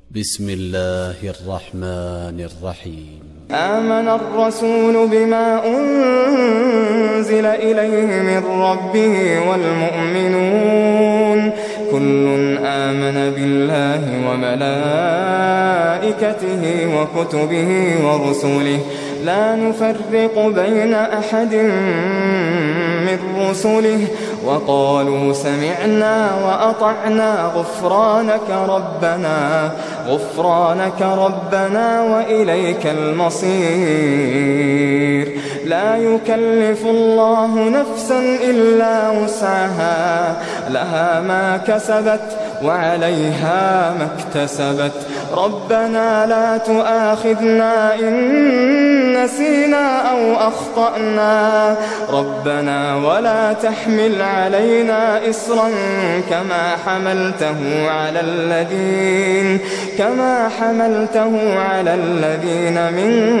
بسم الله الرحمن الرحيم. آمن الرسول بما أنزل إليه من ربه والمؤمنون كل آمن بالله وملائكته وكتبه ورسله لا نفرق بين أحد من رسله وقالوا سمعنا وأطعنا غفرانك ربنا وإليك المصير. لا يكلف الله نفسا إلا وسعها لها ما كسبت وعليها ما اكتسبت. ربنا لا تؤاخذنا إن نسينا أو أخطأنا ربنا ولا تحمل علينا إصرا كما حملته على الذين من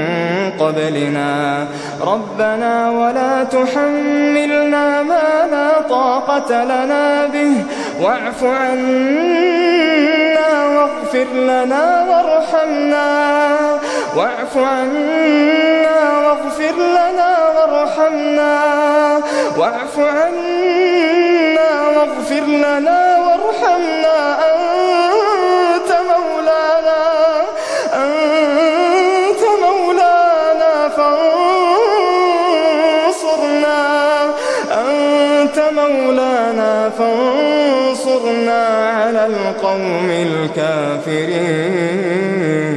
قبلنا ربنا ولا تحملنا ما لا طاقة لنا به واعف عنا واغفر لنا وارحمنا أنت مولانا فانصرنا على القوم الكافرين.